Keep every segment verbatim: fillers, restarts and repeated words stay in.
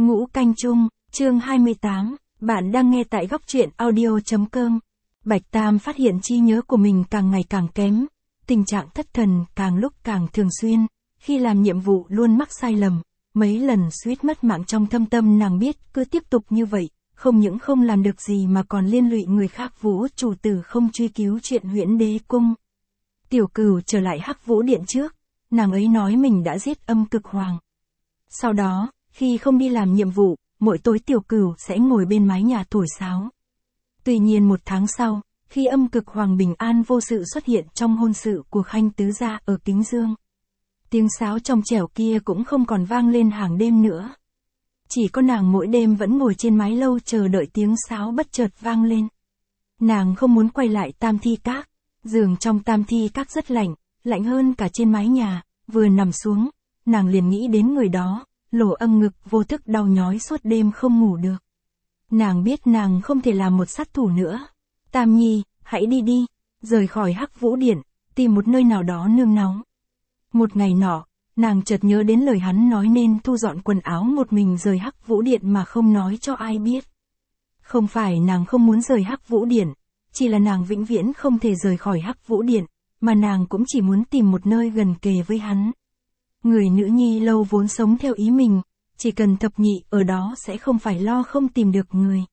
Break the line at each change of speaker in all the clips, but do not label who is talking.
Ngũ Canh Chung, chương hai mươi tám, bạn đang nghe tại góc truyện audio chấm com. Bạch Tam phát hiện trí nhớ của mình càng ngày càng kém, tình trạng thất thần càng lúc càng thường xuyên, khi làm nhiệm vụ luôn mắc sai lầm, mấy lần suýt mất mạng. Trong thâm tâm nàng biết cứ tiếp tục như vậy, không những không làm được gì mà còn liên lụy người khác. Vũ chủ tử không truy cứu chuyện Huyễn Đế Cung. Tiểu Cửu trở lại Hắc Vũ Điện trước, nàng ấy nói mình đã giết Âm Cực Hoàng. Sau đó, khi không đi làm nhiệm vụ, mỗi tối Tiểu Cửu sẽ ngồi bên mái nhà thổi sáo. Tuy nhiên một tháng sau, khi Âm Cực Hoàng bình an vô sự xuất hiện trong hôn sự của Khanh tứ gia ở Kính Dương, tiếng sáo trong trẻo kia cũng không còn vang lên hàng đêm nữa. Chỉ có nàng mỗi đêm vẫn ngồi trên mái lâu chờ đợi tiếng sáo bất chợt vang lên. Nàng không muốn quay lại Tam Thi Các, giường trong Tam Thi Các rất lạnh, lạnh hơn cả trên mái nhà. Vừa nằm xuống, nàng liền nghĩ đến người đó, lỗ âm ngực vô thức đau nhói suốt đêm không ngủ được. Nàng biết nàng không thể làm một sát thủ nữa. Tam Nhi, hãy đi đi, rời khỏi Hắc Vũ Điện, tìm một nơi nào đó nương náu. Một ngày nọ, nàng chợt nhớ đến lời hắn nói nên thu dọn quần áo một mình rời Hắc Vũ Điện mà không nói cho ai biết. Không phải nàng không muốn rời Hắc Vũ Điện, chỉ là nàng vĩnh viễn không thể rời khỏi Hắc Vũ Điện, mà nàng cũng chỉ muốn tìm một nơi gần kề với hắn. Người nữ nhi lâu vốn sống theo ý mình, chỉ cần thập nhị ở đó sẽ không phải lo không tìm được người.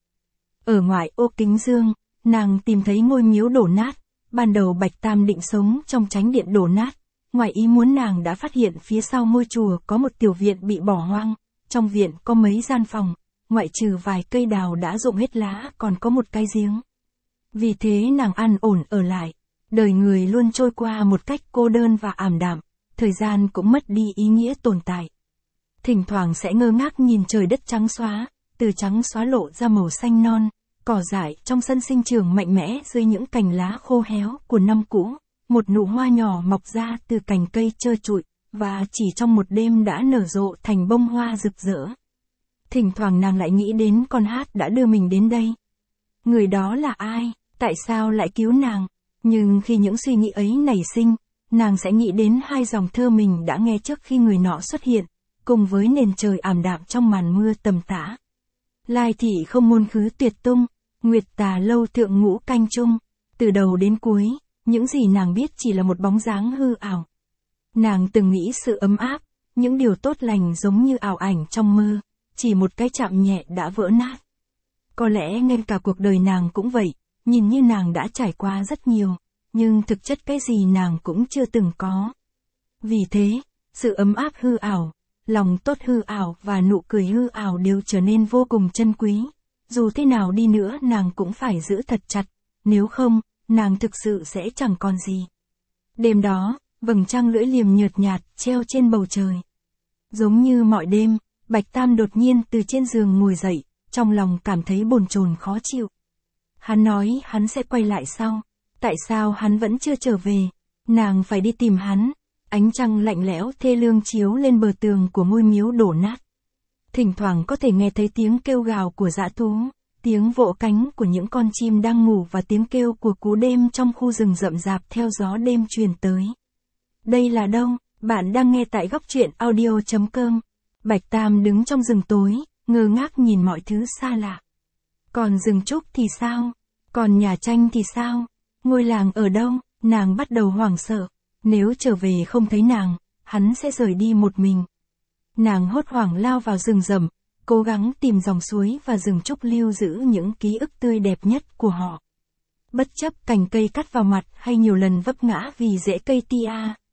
Ở ngoại ô Kính Dương, nàng tìm thấy ngôi miếu đổ nát. Ban đầu Bạch Tam định sống trong chánh điện đổ nát, ngoài ý muốn nàng đã phát hiện phía sau ngôi chùa có một tiểu viện bị bỏ hoang. Trong viện có mấy gian phòng, ngoại trừ vài cây đào đã rụng hết lá còn có một cái giếng. Vì thế nàng an ổn ở lại. Đời người luôn trôi qua một cách cô đơn và ảm đạm, thời gian cũng mất đi ý nghĩa tồn tại. Thỉnh thoảng sẽ ngơ ngác nhìn trời đất trắng xóa, từ trắng xóa lộ ra màu xanh non, cỏ dại trong sân sinh trưởng mạnh mẽ dưới những cành lá khô héo của năm cũ, một nụ hoa nhỏ mọc ra từ cành cây trơ trụi, và chỉ trong một đêm đã nở rộ thành bông hoa rực rỡ. Thỉnh thoảng nàng lại nghĩ đến con hát đã đưa mình đến đây. Người đó là ai? Tại sao lại cứu nàng? Nhưng khi những suy nghĩ ấy nảy sinh, nàng sẽ nghĩ đến hai dòng thơ mình đã nghe trước khi người nọ xuất hiện, cùng với nền trời ảm đạm trong màn mưa tầm tã. Lai thị không môn khứ tuyệt tung, nguyệt tà lâu thượng ngũ canh chung. Từ đầu đến cuối, những gì nàng biết chỉ là một bóng dáng hư ảo. Nàng từng nghĩ sự ấm áp, những điều tốt lành giống như ảo ảnh trong mơ, chỉ một cái chạm nhẹ đã vỡ nát. Có lẽ ngay cả cuộc đời nàng cũng vậy, nhìn như nàng đã trải qua rất nhiều, nhưng thực chất cái gì nàng cũng chưa từng có. Vì thế, sự ấm áp hư ảo, lòng tốt hư ảo và nụ cười hư ảo đều trở nên vô cùng chân quý. Dù thế nào đi nữa nàng cũng phải giữ thật chặt, nếu không, nàng thực sự sẽ chẳng còn gì. Đêm đó, vầng trăng lưỡi liềm nhợt nhạt treo trên bầu trời. Giống như mọi đêm, Bạch Tam đột nhiên từ trên giường ngồi dậy, trong lòng cảm thấy bồn chồn khó chịu. Hắn nói hắn sẽ quay lại sau. Tại sao hắn vẫn chưa trở về? Nàng phải đi tìm hắn. Ánh trăng lạnh lẽo thê lương chiếu lên bờ tường của ngôi miếu đổ nát. Thỉnh thoảng có thể nghe thấy tiếng kêu gào của dã thú, tiếng vỗ cánh của những con chim đang ngủ và tiếng kêu của cú đêm trong khu rừng rậm rạp theo gió đêm truyền tới. Đây là đâu? Bạn đang nghe tại góc truyện audio chấm com. Bạch Tam đứng trong rừng tối, ngơ ngác nhìn mọi thứ xa lạ. Còn rừng trúc thì sao? Còn nhà tranh thì sao? Ngôi làng ở đâu? Nàng bắt đầu hoảng sợ. Nếu trở về không thấy nàng, hắn sẽ rời đi một mình. Nàng hốt hoảng lao vào rừng rậm, cố gắng tìm dòng suối và rừng trúc lưu giữ những ký ức tươi đẹp nhất của họ. Bất chấp cành cây cắt vào mặt hay nhiều lần vấp ngã vì rễ cây tia,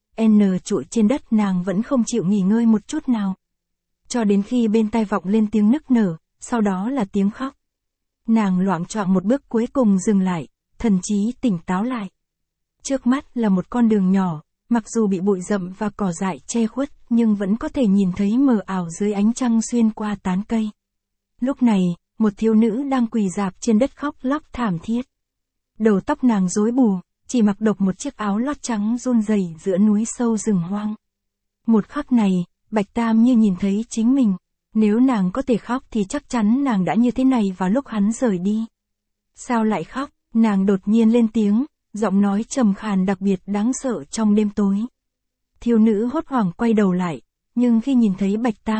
n trụi trên đất, nàng vẫn không chịu nghỉ ngơi một chút nào. Cho đến khi bên tai vọng lên tiếng nức nở, sau đó là tiếng khóc. Nàng loạng choạng một bước cuối cùng dừng lại, thần trí tỉnh táo lại. Trước mắt là một con đường nhỏ, mặc dù bị bụi rậm và cỏ dại che khuất, nhưng vẫn có thể nhìn thấy mờ ảo dưới ánh trăng xuyên qua tán cây. Lúc này, một thiếu nữ đang quỳ rạp trên đất khóc lóc thảm thiết. Đầu tóc nàng rối bù, chỉ mặc độc một chiếc áo lót trắng run rẩy giữa núi sâu rừng hoang. Một khắc này, Bạch Tam như nhìn thấy chính mình. Nếu nàng có thể khóc thì chắc chắn nàng đã như thế này vào lúc hắn rời đi. Sao lại khóc? Nàng đột nhiên lên tiếng, giọng nói trầm khàn đặc biệt đáng sợ trong đêm tối. Thiếu nữ hốt hoảng quay đầu lại, nhưng khi nhìn thấy Bạch Tam,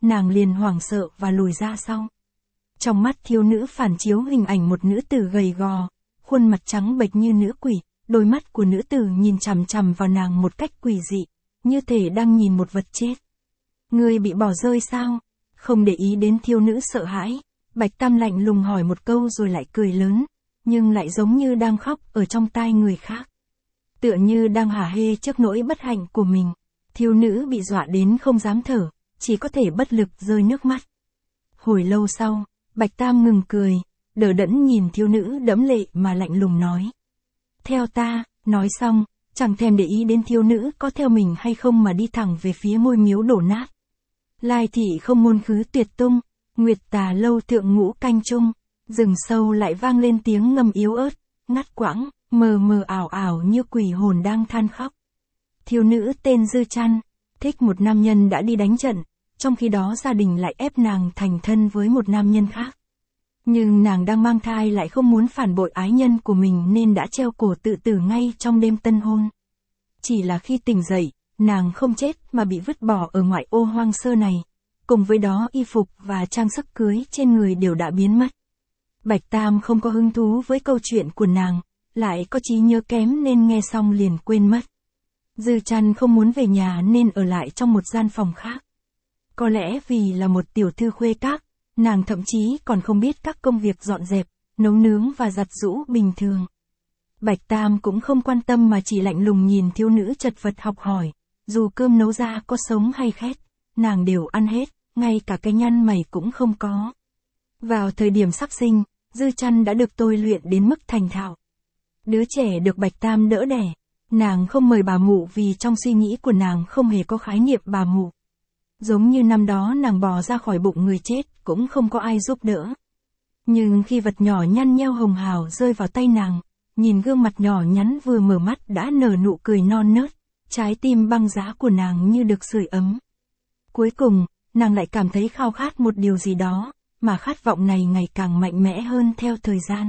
nàng liền hoảng sợ và lùi ra sau. Trong mắt thiếu nữ phản chiếu hình ảnh một nữ tử gầy gò, khuôn mặt trắng bệch như nữ quỷ, đôi mắt của nữ tử nhìn chằm chằm vào nàng một cách quỷ dị, như thể đang nhìn một vật chết. Ngươi bị bỏ rơi sao? Không để ý đến thiếu nữ sợ hãi, Bạch Tam lạnh lùng hỏi một câu rồi lại cười lớn, nhưng lại giống như đang khóc ở trong tai người khác. Tựa như đang hả hê trước nỗi bất hạnh của mình. Thiếu nữ bị dọa đến không dám thở, chỉ có thể bất lực rơi nước mắt. Hồi lâu sau, Bạch Tam ngừng cười, đờ đẫn nhìn thiếu nữ đẫm lệ mà lạnh lùng nói. Theo ta, nói xong, chẳng thèm để ý đến thiếu nữ có theo mình hay không mà đi thẳng về phía ngôi miếu đổ nát. Lai thị không môn khứ tuyệt tung, nguyệt tà lâu thượng ngũ canh chung, rừng sâu lại vang lên tiếng ngâm yếu ớt, ngắt quãng, mờ mờ ảo ảo như quỷ hồn đang than khóc. Thiếu nữ tên Dư Trăn, thích một nam nhân đã đi đánh trận, trong khi đó gia đình lại ép nàng thành thân với một nam nhân khác. Nhưng nàng đang mang thai lại không muốn phản bội ái nhân của mình nên đã treo cổ tự tử ngay trong đêm tân hôn. Chỉ là khi tỉnh dậy, nàng không chết mà bị vứt bỏ ở ngoại ô hoang sơ này, cùng với đó y phục và trang sức cưới trên người đều đã biến mất. Bạch Tam không có hứng thú với câu chuyện của nàng, lại có trí nhớ kém nên nghe xong liền quên mất. Dư Trăn không muốn về nhà nên ở lại trong một gian phòng khác. Có lẽ vì là một tiểu thư khuê các, nàng thậm chí còn không biết các công việc dọn dẹp, nấu nướng và giặt giũ bình thường. Bạch Tam cũng không quan tâm mà chỉ lạnh lùng nhìn thiếu nữ chật vật học hỏi, dù cơm nấu ra có sống hay khét, nàng đều ăn hết, ngay cả cái nhăn mày cũng không có. Vào thời điểm sắp sinh, Dư Trăn đã được tôi luyện đến mức thành thạo. Đứa trẻ được Bạch Tam đỡ đẻ, nàng không mời bà mụ vì trong suy nghĩ của nàng không hề có khái niệm bà mụ. Giống như năm đó nàng bò ra khỏi bụng người chết cũng không có ai giúp đỡ. Nhưng khi vật nhỏ nhăn nheo hồng hào rơi vào tay nàng, nhìn gương mặt nhỏ nhắn vừa mở mắt đã nở nụ cười non nớt, trái tim băng giá của nàng như được sưởi ấm. Cuối cùng, nàng lại cảm thấy khao khát một điều gì đó, mà khát vọng này ngày càng mạnh mẽ hơn theo thời gian.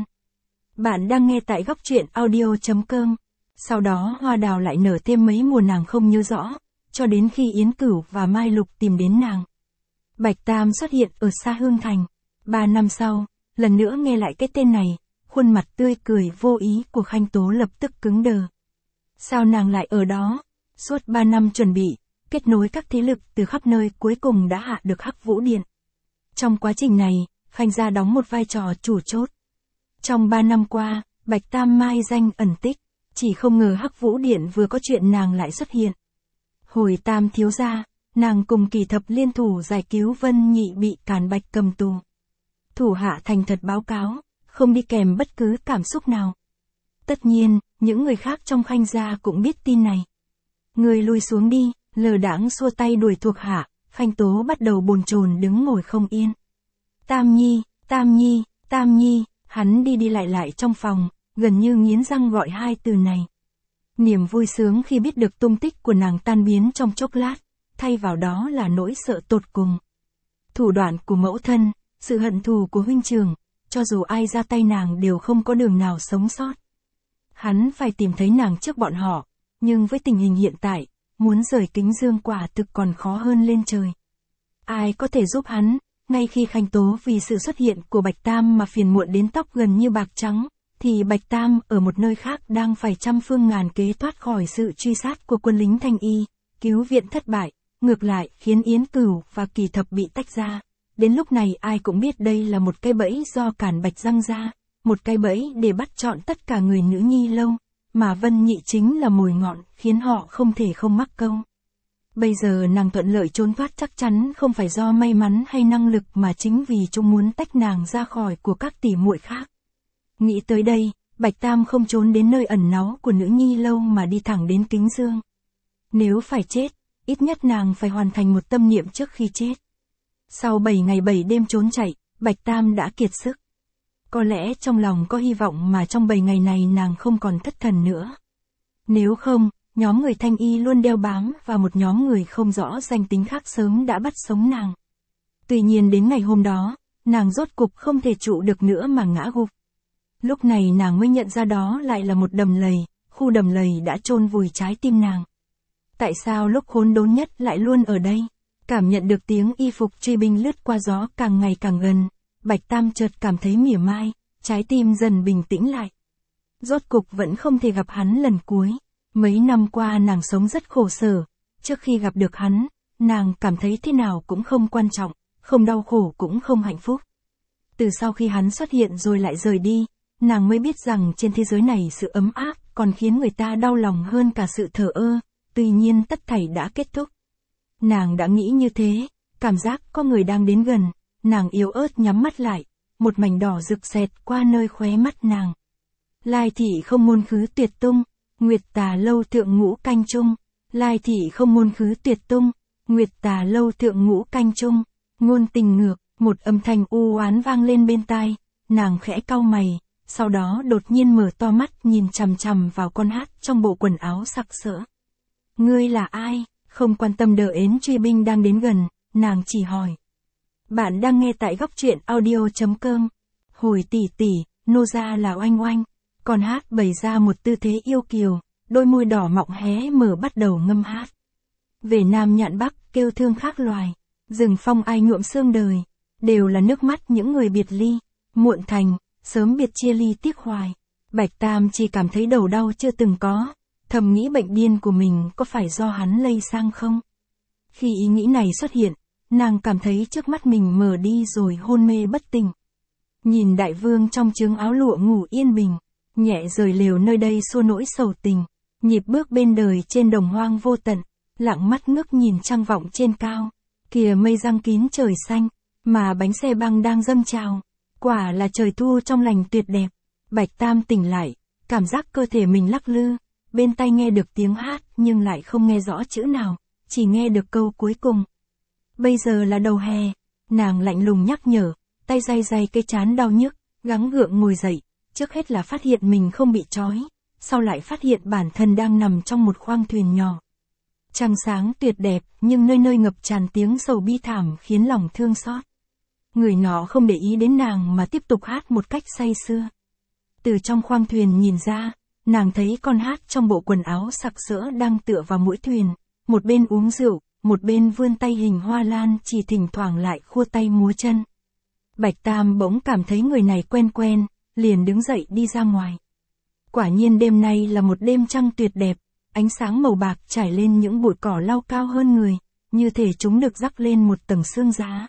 Bạn đang nghe tại góc truyện audio chấm com. Sau đó hoa đào lại nở thêm mấy mùa nàng không nhớ rõ, cho đến khi Yến Cửu và Mai Lục tìm đến nàng. Bạch Tam xuất hiện ở xa Hương Thành. Ba năm sau, lần nữa nghe lại cái tên này, khuôn mặt tươi cười vô ý của Khanh Tố lập tức cứng đờ. Sao nàng lại ở đó? Suốt ba năm chuẩn bị, kết nối các thế lực từ khắp nơi cuối cùng đã hạ được Hắc Vũ Điện. Trong quá trình này, Khanh gia đóng một vai trò chủ chốt. Trong ba năm qua, Bạch Tam mai danh ẩn tích, chỉ không ngờ Hắc Vũ Điện vừa có chuyện nàng lại xuất hiện. Hồi Tam thiếu gia, nàng cùng Kỳ Thập liên thủ giải cứu Vân Nhị bị Càn Bạch cầm tù. Thủ hạ thành thật báo cáo, không đi kèm bất cứ cảm xúc nào. Tất nhiên, những người khác trong Khanh gia cũng biết tin này. Người lui xuống đi, lờ đãng xua tay đuổi thuộc hạ, Khanh Tố bắt đầu bồn chồn đứng ngồi không yên. Tam Nhi, Tam Nhi, Tam Nhi, hắn đi đi lại lại trong phòng, gần như nghiến răng gọi hai từ này. Niềm vui sướng khi biết được tung tích của nàng tan biến trong chốc lát, thay vào đó là nỗi sợ tột cùng. Thủ đoạn của mẫu thân, sự hận thù của huynh trưởng, cho dù ai ra tay nàng đều không có đường nào sống sót. Hắn phải tìm thấy nàng trước bọn họ, nhưng với tình hình hiện tại, muốn rời Kính Dương quả thực còn khó hơn lên trời. Ai có thể giúp hắn, ngay khi Khanh Tố vì sự xuất hiện của Bạch Tam mà phiền muộn đến tóc gần như bạc trắng, thì Bạch Tam ở một nơi khác đang phải trăm phương ngàn kế thoát khỏi sự truy sát của quân lính Thanh Y, cứu viện thất bại, ngược lại khiến Yến Cửu và Kỳ Thập bị tách ra. Đến lúc này ai cũng biết đây là một cái bẫy do Càn Bạch răng ra, một cái bẫy để bắt chọn tất cả người nữ nhi lâu, mà Vân Nhị chính là mồi ngọn khiến họ không thể không mắc câu. Bây giờ nàng thuận lợi trốn thoát chắc chắn không phải do may mắn hay năng lực mà chính vì chúng muốn tách nàng ra khỏi của các tỷ muội khác. Nghĩ tới đây, Bạch Tam không trốn đến nơi ẩn náu của nữ nhi lâu mà đi thẳng đến Kính Dương. Nếu phải chết, ít nhất nàng phải hoàn thành một tâm niệm trước khi chết. Sau bảy ngày bảy đêm trốn chạy, Bạch Tam đã kiệt sức. Có lẽ trong lòng có hy vọng mà trong bảy ngày này nàng không còn thất thần nữa. Nếu không, nhóm người Thanh Y luôn đeo bám và một nhóm người không rõ danh tính khác sớm đã bắt sống nàng. Tuy nhiên đến ngày hôm đó, nàng rốt cục không thể trụ được nữa mà ngã gục. Lúc này nàng mới nhận ra đó lại là một đầm lầy, khu đầm lầy đã chôn vùi trái tim nàng. Tại sao lúc khốn đốn nhất lại luôn ở đây? Cảm nhận được tiếng y phục truy binh lướt qua gió càng ngày càng gần, Bạch Tam chợt cảm thấy mỉa mai, trái tim dần bình tĩnh lại. Rốt cục vẫn không thể gặp hắn lần cuối. Mấy năm qua nàng sống rất khổ sở, trước khi gặp được hắn, nàng cảm thấy thế nào cũng không quan trọng, không đau khổ cũng không hạnh phúc. Từ sau khi hắn xuất hiện rồi lại rời đi, nàng mới biết rằng trên thế giới này sự ấm áp còn khiến người ta đau lòng hơn cả sự thờ ơ, tuy nhiên tất thảy đã kết thúc. Nàng đã nghĩ như thế, cảm giác có người đang đến gần, nàng yếu ớt nhắm mắt lại, một mảnh đỏ rực xẹt qua nơi khóe mắt nàng. Lai thị không môn khứ tuyệt tung, nguyệt tà lâu thượng ngũ canh trung. Lai thị không môn khứ tuyệt tung, nguyệt tà lâu thượng ngũ canh trung. Ngôn tình ngược, một âm thanh u oán vang lên bên tai, nàng khẽ cau mày, sau đó đột nhiên mở to mắt nhìn chằm chằm vào con hát trong bộ quần áo sặc sỡ. Ngươi là ai? Không quan tâm đờ ến truy binh đang đến gần, nàng chỉ hỏi. Bạn đang nghe tại góc truyện audio.com. Hồi tỷ tỷ, nô gia là Oanh Oanh. Con hát bày ra một tư thế yêu kiều, đôi môi đỏ mọng hé mở bắt đầu ngâm hát. Về Nam nhạn Bắc kêu thương khác loài, rừng phong ai nhuộm xương đời, đều là nước mắt những người biệt ly, muộn thành, sớm biệt chia ly tiếc hoài. Bạch Tam chỉ cảm thấy đầu đau chưa từng có, thầm nghĩ bệnh điên của mình có phải do hắn lây sang không? Khi ý nghĩ này xuất hiện, nàng cảm thấy trước mắt mình mờ đi rồi hôn mê bất tỉnh. Nhìn đại vương trong trướng áo lụa ngủ yên bình, nhẹ rời lều nơi đây xua nỗi sầu tình, nhịp bước bên đời trên đồng hoang vô tận, lặng mắt ngước nhìn trăng vọng trên cao, kìa mây răng kín trời xanh, mà bánh xe băng đang dâng trào, quả là trời thu trong lành tuyệt đẹp. Bạch Tam tỉnh lại, cảm giác cơ thể mình lắc lư, bên tai nghe được tiếng hát nhưng lại không nghe rõ chữ nào, chỉ nghe được câu cuối cùng. Bây giờ là đầu hè, nàng lạnh lùng nhắc nhở, tay day day cái trán đau nhức, gắng gượng ngồi dậy, trước hết là phát hiện mình không bị trói, sau lại phát hiện bản thân đang nằm trong một khoang thuyền nhỏ. Trăng sáng tuyệt đẹp, nhưng nơi nơi ngập tràn tiếng sầu bi thảm khiến lòng thương xót. Người nọ không để ý đến nàng mà tiếp tục hát một cách say sưa. Từ trong khoang thuyền nhìn ra, nàng thấy con hát trong bộ quần áo sặc sỡ đang tựa vào mũi thuyền, một bên uống rượu, một bên vươn tay hình hoa lan chỉ thỉnh thoảng lại khua tay múa chân. Bạch Tam bỗng cảm thấy người này quen quen, liền đứng dậy đi ra ngoài. Quả nhiên đêm nay là một đêm trăng tuyệt đẹp, ánh sáng màu bạc trải lên những bụi cỏ lau cao hơn người, như thể chúng được rắc lên một tầng sương giá.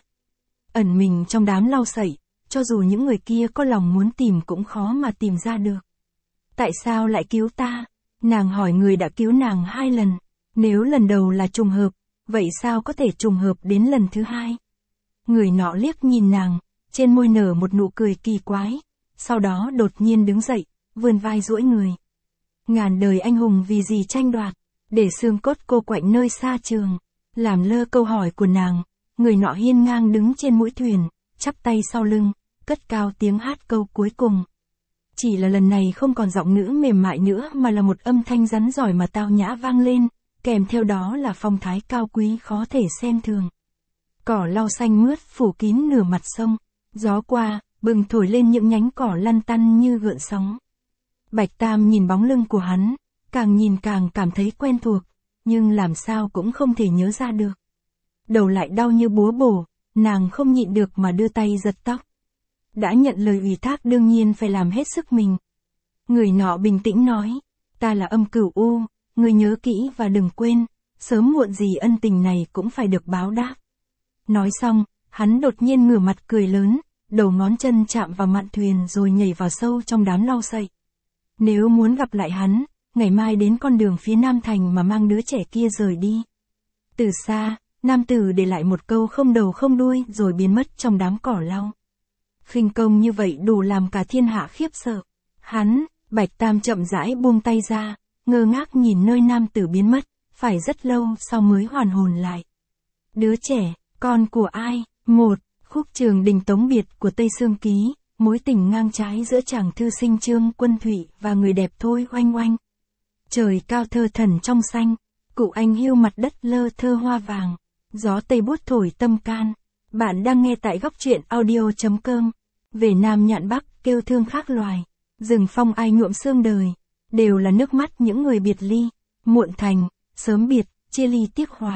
Ẩn mình trong đám lau sậy, cho dù những người kia có lòng muốn tìm cũng khó mà tìm ra được. Tại sao lại cứu ta? Nàng hỏi người đã cứu nàng hai lần. Nếu lần đầu là trùng hợp, vậy sao có thể trùng hợp đến lần thứ hai? Người nọ liếc nhìn nàng, trên môi nở một nụ cười kỳ quái, sau đó đột nhiên đứng dậy, vươn vai duỗi người. Ngàn đời anh hùng vì gì tranh đoạt, để xương cốt cô quạnh nơi xa trường. Làm lơ câu hỏi của nàng, người nọ hiên ngang đứng trên mũi thuyền, chắp tay sau lưng, cất cao tiếng hát câu cuối cùng. Chỉ là lần này không còn giọng nữ mềm mại nữa mà là một âm thanh rắn giỏi mà tao nhã vang lên, kèm theo đó là phong thái cao quý khó thể xem thường. Cỏ lau xanh mướt phủ kín nửa mặt sông, gió qua, bừng thổi lên những nhánh cỏ lăn tăn như gợn sóng. Bạch Tam nhìn bóng lưng của hắn, càng nhìn càng cảm thấy quen thuộc, nhưng làm sao cũng không thể nhớ ra được. Đầu lại đau như búa bổ, nàng không nhịn được mà đưa tay giật tóc. Đã nhận lời ủy thác đương nhiên phải làm hết sức mình. Người nọ bình tĩnh nói, ta là Âm Cửu U, ngươi nhớ kỹ và đừng quên, sớm muộn gì ân tình này cũng phải được báo đáp. Nói xong, hắn đột nhiên ngửa mặt cười lớn, đầu ngón chân chạm vào mạn thuyền rồi nhảy vào sâu trong đám lau sậy. Nếu muốn gặp lại hắn, ngày mai đến con đường phía Nam Thành mà mang đứa trẻ kia rời đi. Từ xa, nam tử để lại một câu không đầu không đuôi rồi biến mất trong đám cỏ lau. Khinh công như vậy đủ làm cả thiên hạ khiếp sợ. Hắn, Bạch Tam chậm rãi buông tay ra, ngơ ngác nhìn nơi nam tử biến mất, phải rất lâu sau mới hoàn hồn lại. Đứa trẻ, con của ai? Một, khúc Trường Đình Tống Biệt của Tây Sương Ký, mối tình ngang trái giữa chàng thư sinh Trương Quân Thụy và người đẹp Thôi Oanh Oanh. Trời cao thơ thần trong xanh, cụ anh hiu mặt đất lơ thơ hoa vàng, gió tây buốt thổi tâm can. Bạn đang nghe tại góc truyện audio.com. Về Nam nhạn Bắc kêu thương khác loài, rừng phong ai nhuộm xương đời, đều là nước mắt những người biệt ly, muộn thành, sớm biệt, chia ly tiếc hoài.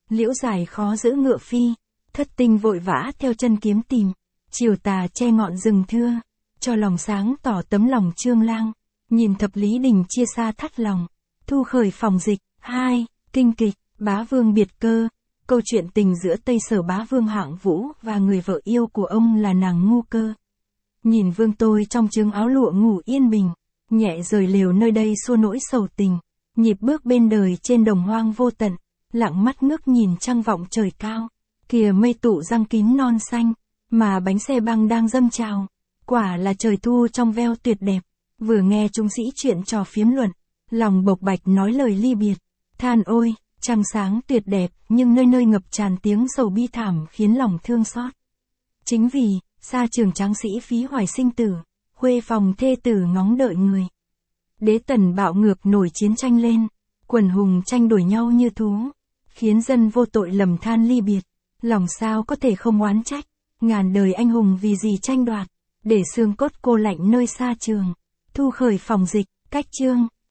Liễu Giải khó giữ ngựa phi, thất tinh vội vã theo chân kiếm tìm, chiều tà che ngọn rừng thưa, cho lòng sáng tỏ tấm lòng Trương Lang, nhìn thập lý đình chia xa thắt lòng, thu khởi phòng dịch. Hai. Kinh kịch, Bá Vương biệt cơ. Câu chuyện tình giữa Tây Sở Bá Vương Hạng Vũ và người vợ yêu của ông là nàng Ngu Cơ. Nhìn vương tôi trong chướng áo lụa ngủ yên bình, nhẹ rời lều nơi đây xua nỗi sầu tình, nhịp bước bên đời trên đồng hoang vô tận, lặng mắt ngước nhìn trăng vọng trời cao, kìa mây tụ răng kín non xanh, mà bánh xe băng đang dâng trào, quả là trời thu trong veo tuyệt đẹp. Vừa nghe chúng sĩ chuyện trò phiếm luận, lòng bộc bạch nói lời ly biệt, than ôi, trăng sáng tuyệt đẹp nhưng nơi nơi ngập tràn tiếng sầu bi thảm khiến lòng thương xót. Chính vì, xa trường tráng sĩ phí hoài sinh tử, khuê phòng thê tử ngóng đợi người. Đế tần bạo ngược nổi chiến tranh lên, quần hùng tranh đổi nhau như thú, khiến dân vô tội lầm than ly biệt, lòng sao có thể không oán trách, ngàn đời anh hùng vì gì tranh đoạt, để xương cốt cô lạnh nơi xa trường, thu khởi phòng dịch. Cách chương